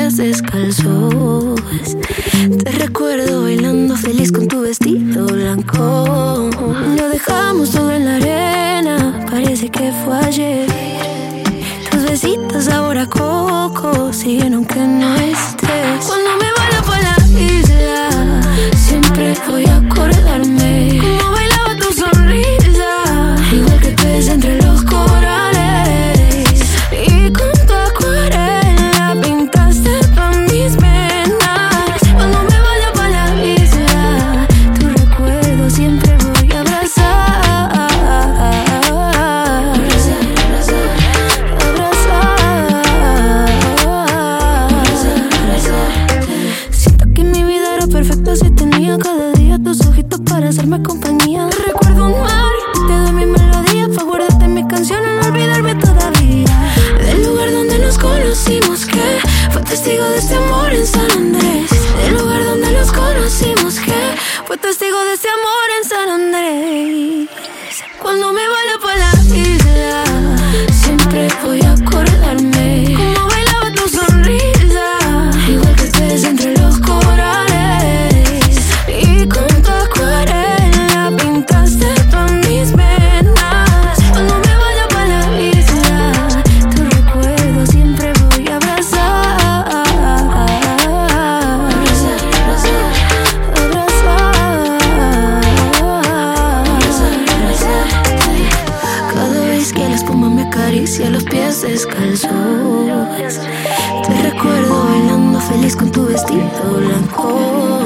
pies descalzos. Te recuerdo bailando feliz con tu vestido blanco. Lo dejamos todo en la arena, parece que fue ayer. Tus besitos sabor a coco siguen aunque no estés. Cuando me vaya pa' la isla, siempre voy a acordarme cómo bailaba tu sonrisa, igual que pez entre los corales. Y con tu acuarela pintaste todas mis venas. Cuando me vaya pa' la isla, tu recuerdo siempre voy a abrazar. Siento que mi vida era perfecta si tenía cada día tus ojitos para hacerme compañía. Te recuerdo un mar, te doy mi melodía pa' guardarte mis canciones, no olvidarme todavía del lugar donde nos conocimos, que fue testigo de este amor en San Andrés. Del lugar donde nos conocimos, que fue testigo de este amor en San Andrés. Cuando me vaya pa' la isla, siempre voy a acordarme cómo bailaba tu sonrisa, igual que pez entre los corales. Y con tu acuarela pintaste todas mis venas. Cuando me vaya pa' la isla, tu recuerdo siempre voy a abrazar. Cada vez que la espuma me acaricia los pies descalzos, te recuerdo bailando feliz con tu vestido blanco.